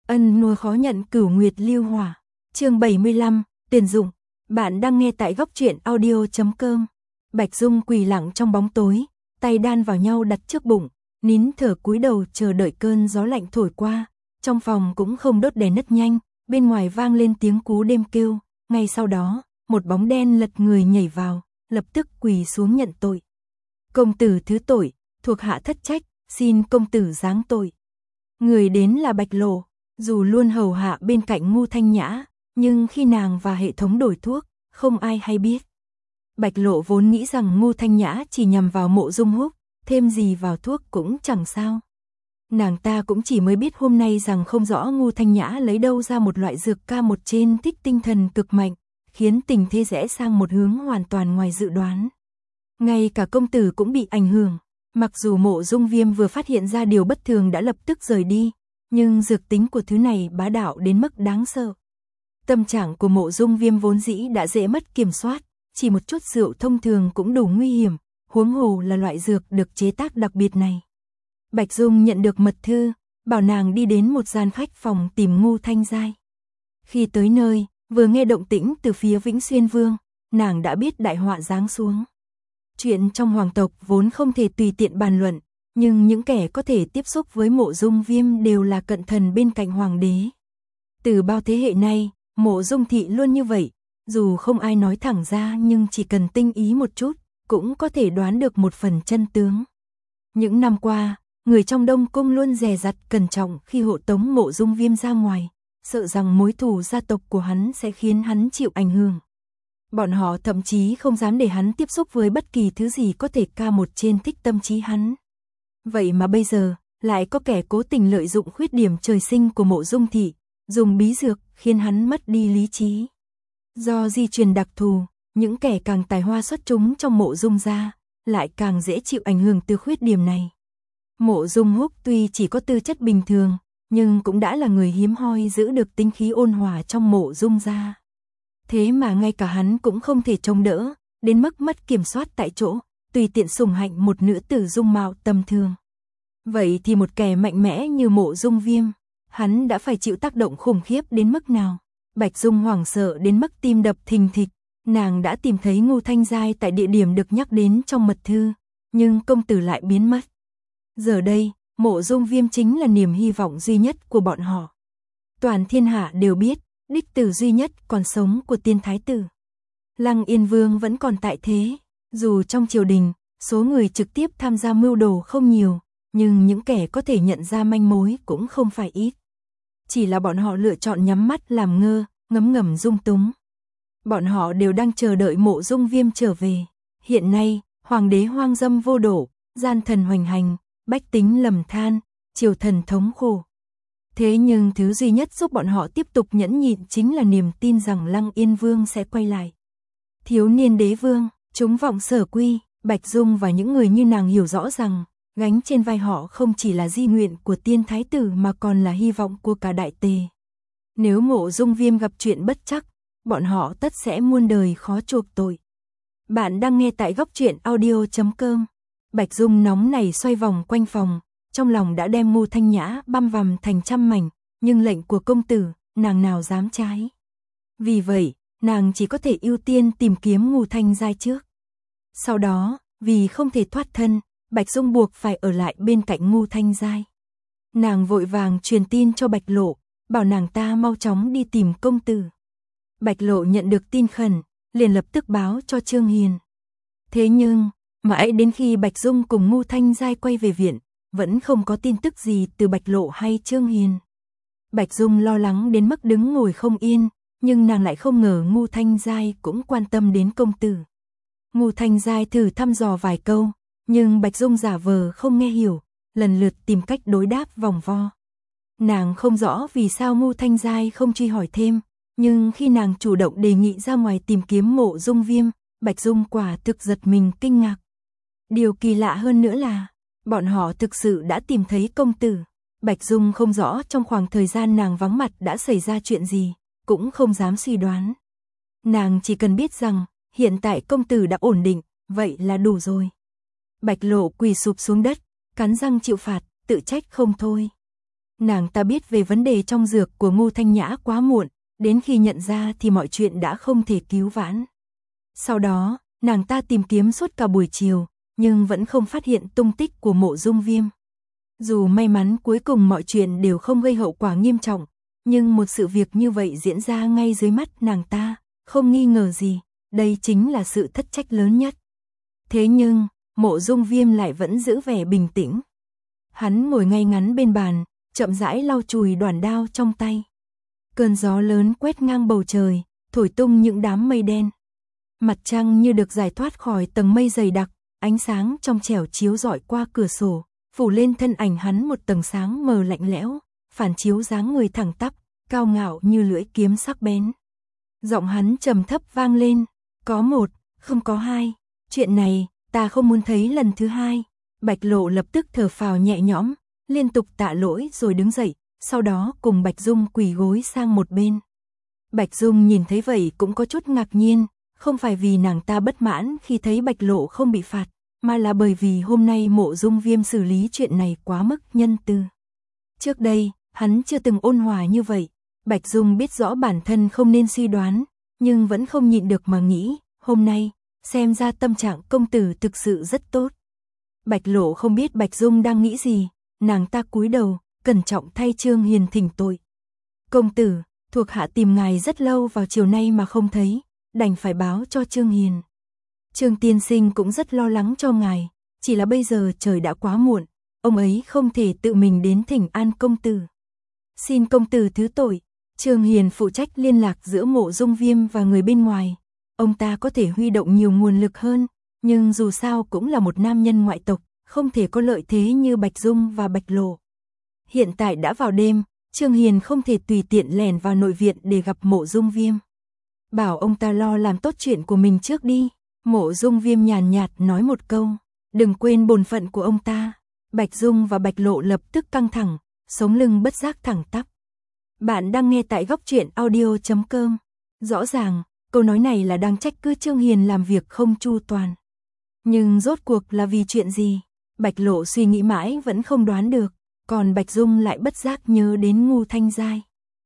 Ân nuôi khó nhận cửu nguyệt lưu hỏa. Chương 75, tuyển dụng. Bạn đang nghe tại góc truyện audio.com. Bạch Dung quỳ lặng trong bóng tối, tay đan vào nhau đặt trước bụng, nín thở cúi đầu chờ đợi cơn gió lạnh thổi qua. Trong phòng cũng không đốt đèn nứt nhanh, bên ngoài vang lên tiếng cú đêm kêu, ngay sau đó, một bóng đen lật người nhảy vào, lập tức quỳ xuống nhận tội. Công tử thứ tội, thuộc hạ thất trách, xin công tử giáng tội. Người đến là Bạch Lộ, dù luôn hầu hạ bên cạnh Ngưu Thanh Nhã, nhưng khi nàng và hệ thống đổi thuốc, không ai hay biết. Bạch Lộ vốn nghĩ rằng Ngưu Thanh Nhã chỉ nhằm vào Mộ Dung Húc, thêm gì vào thuốc cũng chẳng sao. Nàng ta cũng chỉ mới biết hôm nay rằng không rõ Ngưu Thanh Nhã lấy đâu ra một loại dược ca một trên thích tinh thần cực mạnh, khiến tình thế rẽ sang một hướng hoàn toàn ngoài dự đoán. Ngay cả công tử cũng bị ảnh hưởng, mặc dù Mộ Dung Viêm vừa phát hiện ra điều bất thường đã lập tức rời đi, nhưng dược tính của thứ này bá đạo đến mức đáng sợ. Tâm trạng của Mộ Dung Viêm vốn dĩ đã dễ mất kiểm soát, chỉ một chút rượu thông thường cũng đủ nguy hiểm, huống hồ là loại dược được chế tác đặc biệt này. Bạch Dung nhận được mật thư, bảo nàng đi đến một gian khách phòng tìm Ngưu Thanh Giai. Khi tới nơi, vừa nghe động tĩnh từ phía Vĩnh Xuyên Vương, nàng đã biết đại họa giáng xuống. Chuyện trong hoàng tộc vốn không thể tùy tiện bàn luận, nhưng những kẻ có thể tiếp xúc với Mộ Dung Viêm đều là cận thần bên cạnh hoàng đế. Từ bao thế hệ nay, Mộ Dung thị luôn như vậy, dù không ai nói thẳng ra nhưng chỉ cần tinh ý một chút, cũng có thể đoán được một phần chân tướng. Những năm qua, người trong Đông Cung luôn dè dặt cẩn trọng khi hộ tống Mộ Dung Viêm ra ngoài, sợ rằng mối thù gia tộc của hắn sẽ khiến hắn chịu ảnh hưởng. Bọn họ thậm chí không dám để hắn tiếp xúc với bất kỳ thứ gì có thể ca một trên thích tâm trí hắn. Vậy mà bây giờ, lại có kẻ cố tình lợi dụng khuyết điểm trời sinh của Mộ Dung thị, dùng bí dược khiến hắn mất đi lý trí. Do di truyền đặc thù, những kẻ càng tài hoa xuất chúng trong Mộ Dung gia, lại càng dễ chịu ảnh hưởng từ khuyết điểm này. Mộ Dung Húc tuy chỉ có tư chất bình thường, nhưng cũng đã là người hiếm hoi giữ được tính khí ôn hòa trong Mộ Dung gia. Thế mà ngay cả hắn cũng không thể chống đỡ, đến mức mất kiểm soát tại chỗ, tùy tiện sủng hạnh một nữ tử dung mạo tầm thường. Vậy thì một kẻ mạnh mẽ như Mộ Dung Viêm, hắn đã phải chịu tác động khủng khiếp đến mức nào? Bạch Dung hoảng sợ đến mức tim đập thình thịch, nàng đã tìm thấy Ngưu Thanh Giai tại địa điểm được nhắc đến trong mật thư, nhưng công tử lại biến mất. Giờ đây, Mộ Dung Viêm chính là niềm hy vọng duy nhất của bọn họ. Toàn thiên hạ đều biết, đích tử duy nhất còn sống của Tiên Thái tử Lăng Yên Vương vẫn còn tại thế. Dù trong triều đình, số người trực tiếp tham gia mưu đồ không nhiều, nhưng những kẻ có thể nhận ra manh mối cũng không phải ít. Chỉ là bọn họ lựa chọn nhắm mắt làm ngơ, ngấm ngầm dung túng. Bọn họ đều đang chờ đợi Mộ Dung Viêm trở về. Hiện nay, hoàng đế hoang dâm vô độ, gian thần hoành hành, bách tính lầm than, triều thần thống khổ. Thế nhưng thứ duy nhất giúp bọn họ tiếp tục nhẫn nhịn chính là niềm tin rằng Lăng Yên Vương sẽ quay lại. Thiếu niên đế vương, chúng vọng sở quy, Bạch Dung và những người như nàng hiểu rõ rằng, gánh trên vai họ không chỉ là di nguyện của Tiên Thái tử mà còn là hy vọng của cả đại tề. Nếu Mộ Dung Viêm gặp chuyện bất trắc, bọn họ tất sẽ muôn đời khó chuộc tội. Bạn đang nghe tại góc truyện audio.com. Bạch Dung nóng nảy xoay vòng quanh phòng, trong lòng đã đem Ngưu Thanh Nhã băm vằm thành trăm mảnh, nhưng lệnh của công tử, nàng nào dám trái. Vì vậy, nàng chỉ có thể ưu tiên tìm kiếm Ngưu Thanh Giai trước. Sau đó, vì không thể thoát thân, Bạch Dung buộc phải ở lại bên cạnh Ngưu Thanh Giai. Nàng vội vàng truyền tin cho Bạch Lộ, bảo nàng ta mau chóng đi tìm công tử. Bạch Lộ nhận được tin khẩn, liền lập tức báo cho Trương Hiền. Thế nhưng, mãi đến khi Bạch Dung cùng Ngưu Thanh Giai quay về viện, vẫn không có tin tức gì từ Bạch Lộ hay Trương Hiền. Bạch Dung lo lắng đến mức đứng ngồi không yên, nhưng nàng lại không ngờ Ngưu Thanh Giai cũng quan tâm đến công tử. Ngưu Thanh Giai thử thăm dò vài câu, nhưng Bạch Dung giả vờ không nghe hiểu, lần lượt tìm cách đối đáp vòng vo. Nàng không rõ vì sao Ngưu Thanh Giai không truy hỏi thêm, nhưng khi nàng chủ động đề nghị ra ngoài tìm kiếm Mộ Dung Viêm, Bạch Dung quả thực giật mình kinh ngạc. Điều kỳ lạ hơn nữa là, bọn họ thực sự đã tìm thấy công tử. Bạch Dung không rõ trong khoảng thời gian nàng vắng mặt đã xảy ra chuyện gì, cũng không dám suy đoán. Nàng chỉ cần biết rằng, hiện tại công tử đã ổn định, vậy là đủ rồi. Bạch Lộ quỳ sụp xuống đất, cắn răng chịu phạt, tự trách không thôi. Nàng ta biết về vấn đề trong dược của Ngô Thanh Nhã quá muộn, đến khi nhận ra thì mọi chuyện đã không thể cứu vãn. Sau đó, nàng ta tìm kiếm suốt cả buổi chiều, nhưng vẫn không phát hiện tung tích của Mộ Dung Viêm. Dù may mắn cuối cùng mọi chuyện đều không gây hậu quả nghiêm trọng, nhưng một sự việc như vậy diễn ra ngay dưới mắt nàng ta, không nghi ngờ gì, đây chính là sự thất trách lớn nhất. Thế nhưng, Mộ Dung Viêm lại vẫn giữ vẻ bình tĩnh. Hắn ngồi ngay ngắn bên bàn, chậm rãi lau chùi đoản đao trong tay. Cơn gió lớn quét ngang bầu trời, thổi tung những đám mây đen. Mặt trăng như được giải thoát khỏi tầng mây dày đặc, ánh sáng trong trẻo chiếu rọi qua cửa sổ, phủ lên thân ảnh hắn một tầng sáng mờ lạnh lẽo, phản chiếu dáng người thẳng tắp, cao ngạo như lưỡi kiếm sắc bén. Giọng hắn trầm thấp vang lên, có một, không có hai, chuyện này, ta không muốn thấy lần thứ hai. Bạch Lộ lập tức thở phào nhẹ nhõm, liên tục tạ lỗi rồi đứng dậy, sau đó cùng Bạch Dung quỳ gối sang một bên. Bạch Dung nhìn thấy vậy cũng có chút ngạc nhiên, không phải vì nàng ta bất mãn khi thấy Bạch Lộ không bị phạt, mà là bởi vì hôm nay Mộ Dung Viêm xử lý chuyện này quá mức nhân từ. Trước đây, hắn chưa từng ôn hòa như vậy. Bạch Dung biết rõ bản thân không nên suy đoán, nhưng vẫn không nhịn được mà nghĩ, hôm nay, xem ra tâm trạng công tử thực sự rất tốt. Bạch Lộ không biết Bạch Dung đang nghĩ gì, nàng ta cúi đầu, cẩn trọng thay Trương Hiền thỉnh tội. Công tử, thuộc hạ tìm ngài rất lâu vào chiều nay mà không thấy, đành phải báo cho Trương Hiền. Trương tiên sinh cũng rất lo lắng cho ngài, chỉ là bây giờ trời đã quá muộn, ông ấy không thể tự mình đến thỉnh an công tử. Xin công tử thứ tội. Trương Hiền phụ trách liên lạc giữa Mộ Dung Viêm và người bên ngoài. Ông ta có thể huy động nhiều nguồn lực hơn, nhưng dù sao cũng là một nam nhân ngoại tộc, không thể có lợi thế như Bạch Dung và Bạch Lộ. Hiện tại đã vào đêm, Trương Hiền không thể tùy tiện lẻn vào nội viện để gặp Mộ Dung Viêm. Bảo ông ta lo làm tốt chuyện của mình trước đi. Mộ Dung Viêm nhàn nhạt nói một câu, đừng quên bổn phận của ông ta. Bạch Dung và Bạch Lộ lập tức căng thẳng, sống lưng bất giác thẳng tắp. Bạn đang nghe tại góc truyện audio.com. Rõ ràng, câu nói này là đang trách cứ Trương Hiền làm việc không chu toàn. Nhưng rốt cuộc là vì chuyện gì? Bạch Lộ suy nghĩ mãi vẫn không đoán được, còn Bạch Dung lại bất giác nhớ đến Ngô Thanh Giai.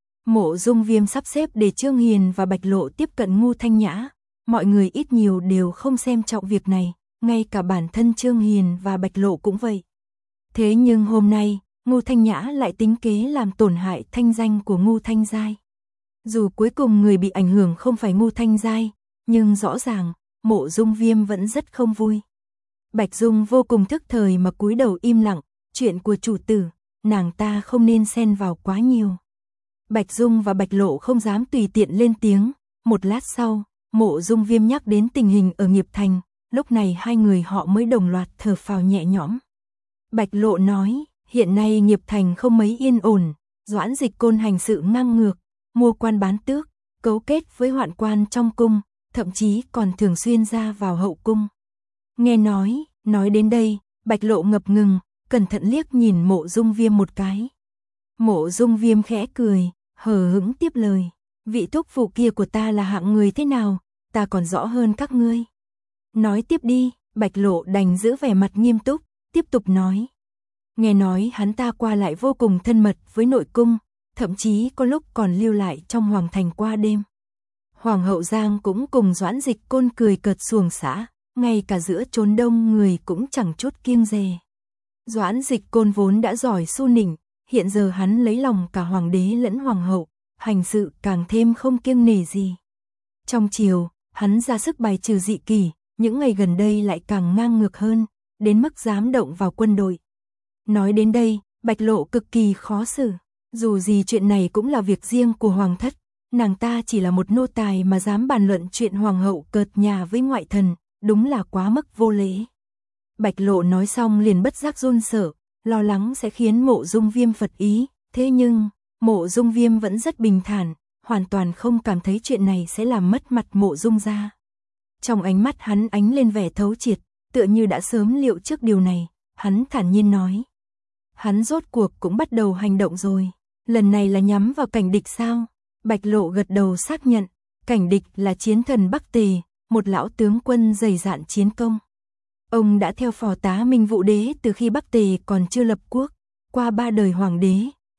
Mộ Dung Viêm sắp xếp để Trương Hiền và Bạch Lộ tiếp cận Ngô Thanh Nhã, mọi người ít nhiều đều không xem trọng việc này, ngay cả bản thân Trương Hiền và Bạch Lộ cũng vậy. Thế nhưng hôm nay, Ngô Thanh Nhã lại tính kế làm tổn hại thanh danh của Ngô Thanh Giai. Dù cuối cùng người bị ảnh hưởng không phải Ngô Thanh Giai, nhưng rõ ràng, Mộ Dung Viêm vẫn rất không vui. Bạch Dung vô cùng thức thời mà cúi đầu im lặng, chuyện của chủ tử, nàng ta không nên xen vào quá nhiều. Bạch Dung và Bạch Lộ không dám tùy tiện lên tiếng, một lát sau, Mộ Dung Viêm nhắc đến tình hình ở Nghiệp Thành, lúc này hai người họ mới đồng loạt thở phào nhẹ nhõm. Bạch Lộ nói, hiện nay Nghiệp Thành không mấy yên ổn, Doãn Dịch Côn hành sự ngang ngược, mua quan bán tước, cấu kết với hoạn quan trong cung, thậm chí còn thường xuyên ra vào hậu cung. Nghe nói đến đây, Bạch Lộ ngập ngừng, cẩn thận liếc nhìn Mộ Dung Viêm một cái. Mộ Dung Viêm khẽ cười, hờ hững tiếp lời, vị thúc phụ kia của ta là hạng người thế nào, ta còn rõ hơn các ngươi. Nói tiếp đi, Bạch Lộ đành giữ vẻ mặt nghiêm túc, tiếp tục nói. Nghe nói hắn ta qua lại vô cùng thân mật với nội cung, thậm chí có lúc còn lưu lại trong hoàng thành qua đêm. Hoàng hậu Giang cũng cùng Doãn Dịch Côn cười cợt xuồng xã, ngay cả giữa chốn đông người cũng chẳng chút kiêng dè. Doãn Dịch Côn vốn đã giỏi su nịnh, hiện giờ hắn lấy lòng cả hoàng đế lẫn hoàng hậu, hành sự càng thêm không kiêng nể gì. Trong triều, hắn ra sức bài trừ dị kỷ, những ngày gần đây lại càng ngang ngược hơn, đến mức dám động vào quân đội. Nói đến đây, Bạch Lộ cực kỳ khó xử, dù gì chuyện này cũng là việc riêng của hoàng thất, nàng ta chỉ là một nô tài mà dám bàn luận chuyện hoàng hậu cợt nhà với ngoại thần, đúng là quá mức vô lễ. Bạch Lộ nói xong liền bất giác run sợ, lo lắng sẽ khiến Mộ Dung Viêm phật ý, thế nhưng, Mộ Dung Viêm vẫn rất bình thản, hoàn toàn không cảm thấy chuyện này sẽ làm mất mặt Mộ Dung gia. Trong ánh mắt hắn ánh lên vẻ thấu triệt, tựa như đã sớm liệu trước điều này, hắn thản nhiên nói. Hắn rốt cuộc cũng bắt đầu hành động rồi, lần này là nhắm vào Cảnh Địch sao? Bạch Lộ gật đầu xác nhận, Cảnh Địch là chiến thần Bắc Tề, một lão tướng quân dày dạn chiến công. Ông đã theo phò tá Minh Vũ Đế từ khi Bắc Tề còn chưa lập quốc, qua 3 đời hoàng đế,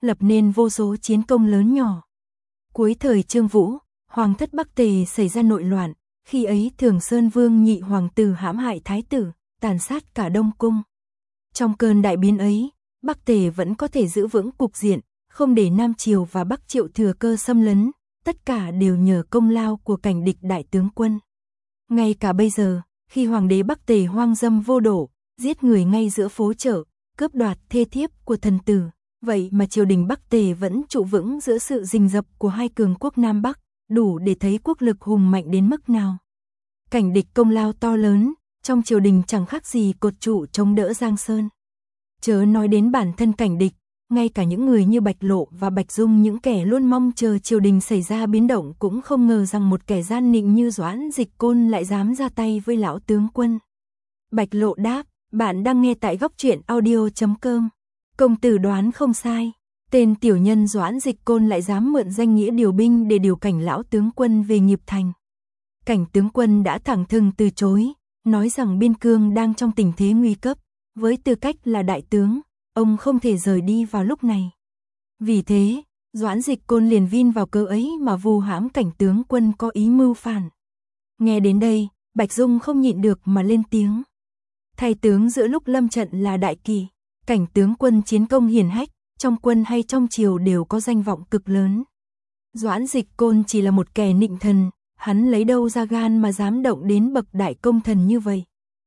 lập nên vô số chiến công lớn nhỏ. Cuối thời Trương Vũ, hoàng thất Bắc Tề xảy ra nội loạn, khi ấy Thường Sơn Vương nhị hoàng tử hãm hại thái tử, tàn sát cả Đông Cung. Trong cơn đại biến ấy, Bắc Tề vẫn có thể giữ vững cục diện, không để Nam Triều và Bắc Triệu thừa cơ xâm lấn, tất cả đều nhờ công lao của Cảnh Địch đại tướng quân. Ngay cả bây giờ, khi hoàng đế Bắc Tề hoang dâm vô độ, giết người ngay giữa phố chợ, cướp đoạt thê thiếp của thần tử, vậy mà triều đình Bắc Tề vẫn trụ vững giữa sự rình rập của hai cường quốc Nam Bắc, đủ để thấy quốc lực hùng mạnh đến mức nào. Cảnh Địch công lao to lớn, trong triều đình chẳng khác gì cột trụ chống đỡ Giang Sơn. Chớ nói đến bản thân Cảnh Địch, ngay cả những người như Bạch Lộ và Bạch Dung, những kẻ luôn mong chờ triều đình xảy ra biến động, cũng không ngờ rằng một kẻ gian nịnh như Doãn Dịch Côn lại dám ra tay với lão tướng quân. Bạch Lộ đáp, bạn đang nghe tại góc truyện audio.com. Công tử đoán không sai, tên tiểu nhân Doãn Dịch Côn lại dám mượn danh nghĩa điều binh để điều cảnh lão tướng quân về nghiệp thành. Cảnh tướng quân đã thẳng thừng từ chối, nói rằng biên cương đang trong tình thế nguy cấp, với tư cách là đại tướng, ông không thể rời đi vào lúc này. Vì thế, Doãn Dịch Côn liền vin vào cớ ấy mà vu hãm cảnh tướng quân có ý mưu phản. Nghe đến đây, Bạch Dung không nhịn được mà lên tiếng. Thay tướng giữa lúc lâm trận là đại kỳ, cảnh tướng quân chiến công hiển hách, trong quân hay trong triều đều có danh vọng cực lớn. Doãn Dịch Côn chỉ là một kẻ nịnh thần, hắn lấy đâu ra gan mà dám động đến bậc đại công thần như vậy.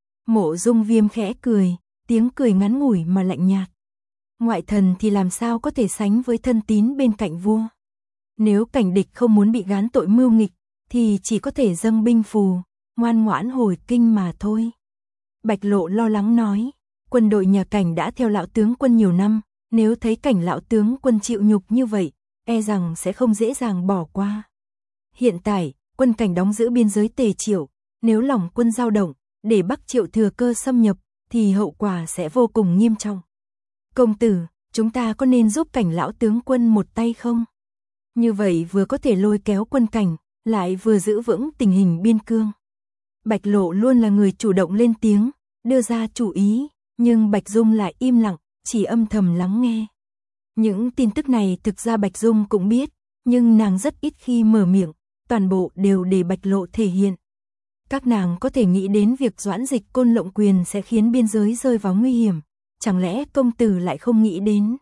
Mộ Dung Viêm khẽ cười, tiếng cười ngắn ngủi mà lạnh nhạt. Ngoại thần thì làm sao có thể sánh với thân tín bên cạnh vua. Nếu Cảnh Địch không muốn bị gán tội mưu nghịch, thì chỉ có thể dâng binh phù, ngoan ngoãn hồi kinh mà thôi. Bạch Lộ lo lắng nói, quân đội nhà Cảnh đã theo lão tướng quân nhiều năm, nếu thấy cảnh lão tướng quân chịu nhục như vậy, e rằng sẽ không dễ dàng bỏ qua. Hiện tại, quân Cảnh đóng giữ biên giới Tề Triệu, nếu lòng quân dao động, để Bắc Triệu thừa cơ xâm nhập, thì hậu quả sẽ vô cùng nghiêm trọng. Công tử, chúng ta có nên giúp Cảnh lão tướng quân một tay không? Như vậy vừa có thể lôi kéo quân Cảnh, lại vừa giữ vững tình hình biên cương. Bạch Lộ luôn là người chủ động lên tiếng, đưa ra chủ ý, nhưng Bạch Dung lại im lặng, chỉ âm thầm lắng nghe. Những tin tức này thực ra Bạch Dung cũng biết, nhưng nàng rất ít khi mở miệng, toàn bộ đều để Bạch Lộ thể hiện. Các nàng có thể nghĩ đến việc Doãn Dịch Côn lộng quyền sẽ khiến biên giới rơi vào nguy hiểm, chẳng lẽ công tử lại không nghĩ đến?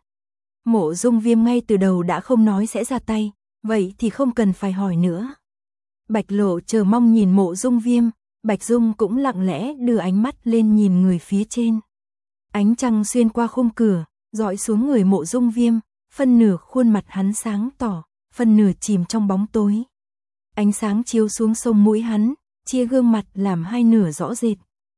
Mộ Dung Viêm ngay từ đầu đã không nói sẽ ra tay, vậy thì không cần phải hỏi nữa. Bạch Lộ chờ mong nhìn Mộ Dung Viêm, Bạch Dung cũng lặng lẽ đưa ánh mắt lên nhìn người phía trên. Ánh trăng xuyên qua khung cửa, dọi xuống người Mộ Dung Viêm, phân nửa khuôn mặt hắn sáng tỏ, phân nửa chìm trong bóng tối. Ánh sáng chiếu xuống sông mũi hắn, chia gương mặt làm hai nửa rõ rệt.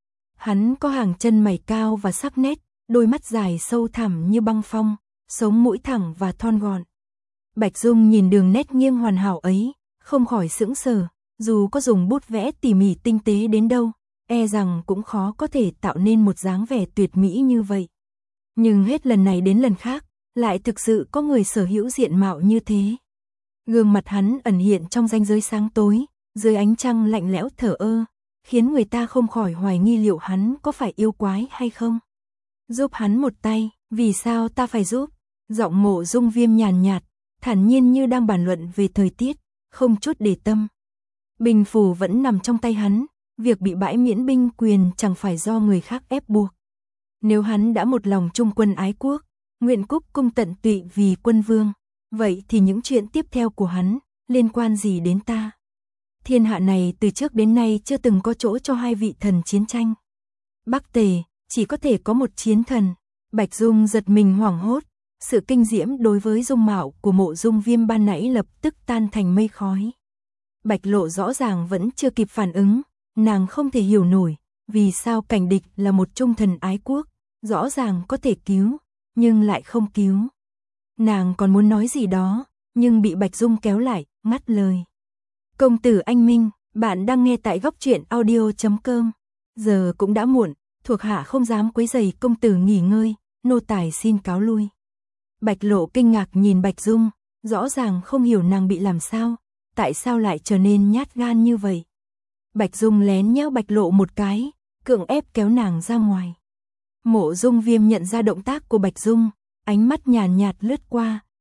Hắn có hàng chân mày cao và sắc nét, đôi mắt dài sâu thẳm như băng phong, sống mũi thẳng và thon gọn. Bạch Dung nhìn đường nét nghiêng hoàn hảo ấy, không khỏi sững sờ, dù có dùng bút vẽ tỉ mỉ tinh tế đến đâu, e rằng cũng khó có thể tạo nên một dáng vẻ tuyệt mỹ như vậy. Nhưng hết lần này đến lần khác, lại thực sự có người sở hữu diện mạo như thế. Gương mặt hắn ẩn hiện trong ranh giới sáng tối, dưới ánh trăng lạnh lẽo thờ ơ, khiến người ta không khỏi hoài nghi liệu hắn có phải yêu quái hay không. Giúp hắn một tay, vì sao ta phải giúp? Giọng Mộ Dung Viêm nhàn nhạt, thản nhiên như đang bàn luận về thời tiết, không chút để tâm. Binh phù vẫn nằm trong tay hắn, việc bị bãi miễn binh quyền chẳng phải do người khác ép buộc. Nếu hắn đã một lòng trung quân ái quốc, nguyện cúc cung tận tụy vì quân vương, vậy thì những chuyện tiếp theo của hắn liên quan gì đến ta? Thiên hạ này từ trước đến nay chưa từng có chỗ cho hai vị thần chiến tranh. Bắc Tề chỉ có thể có một chiến thần. Bạch Dung giật mình hoảng hốt, sự kinh diễm đối với dung mạo của Mộ Dung Viêm ban nãy lập tức tan thành mây khói. Bạch Lộ rõ ràng vẫn chưa kịp phản ứng, nàng không thể hiểu nổi, vì sao Cảnh Địch là một trung thần ái quốc, rõ ràng có thể cứu, nhưng lại không cứu. Nàng còn muốn nói gì đó, nhưng bị Bạch Dung kéo lại, ngắt lời. Công tử anh minh, bạn đang nghe tại góc truyện audio.com. Giờ cũng đã muộn, thuộc hạ không dám quấy rầy công tử nghỉ ngơi, nô tài xin cáo lui. Bạch Lộ kinh ngạc nhìn Bạch Dung, rõ ràng không hiểu nàng bị làm sao, tại sao lại trở nên nhát gan như vậy. Bạch Dung lén nhéo Bạch Lộ một cái, cưỡng ép kéo nàng ra ngoài. Mộ Dung Viêm nhận ra động tác của Bạch Dung, ánh mắt nhàn nhạt lướt qua,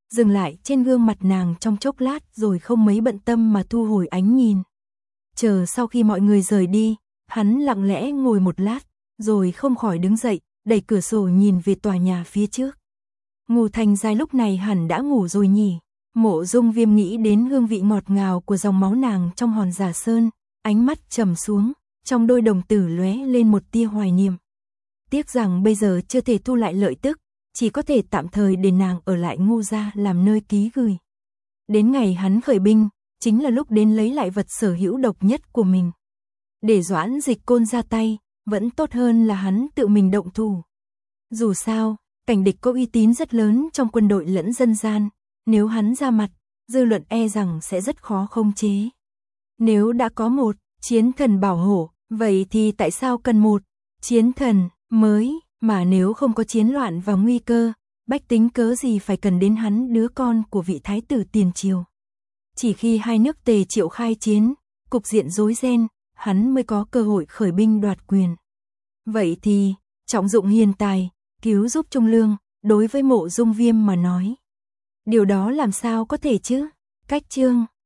dừng lại trên gương mặt nàng trong chốc lát rồi không mấy bận tâm mà thu hồi ánh nhìn. Chờ sau khi mọi người rời đi, hắn lặng lẽ ngồi một lát, rồi không khỏi đứng dậy, đẩy cửa sổ nhìn về tòa nhà phía trước. Ngô Thành Giai lúc này hẳn đã ngủ rồi nhỉ. Mộ Dung Viêm nghĩ đến hương vị ngọt ngào của dòng máu nàng trong hòn Giả Sơn, ánh mắt trầm xuống, trong đôi đồng tử lóe lên một tia hoài niệm. Tiếc rằng bây giờ chưa thể thu lại lợi tức, chỉ có thể tạm thời để nàng ở lại Ngô gia làm nơi ký gửi. Đến ngày hắn khởi binh, chính là lúc đến lấy lại vật sở hữu độc nhất của mình. Để Doãn Dịch Côn ra tay, vẫn tốt hơn là hắn tự mình động thủ. Dù sao, Cảnh Địch có uy tín rất lớn trong quân đội lẫn dân gian, nếu hắn ra mặt, dư luận e rằng sẽ rất khó khống chế. Nếu đã có một chiến thần bảo hộ, vậy thì tại sao cần một chiến thần mới, mà nếu không có chiến loạn và nguy cơ, bách tính cớ gì phải cần đến hắn đứa con của vị thái tử tiền triều. Chỉ khi hai nước Tề Triệu khai chiến, cục diện rối ren, hắn mới có cơ hội khởi binh đoạt quyền. Vậy thì, trọng dụng hiền tài, cứu giúp trung lương, đối với Mộ Dung Viêm mà nói. Điều đó làm sao có thể chứ? Cách chương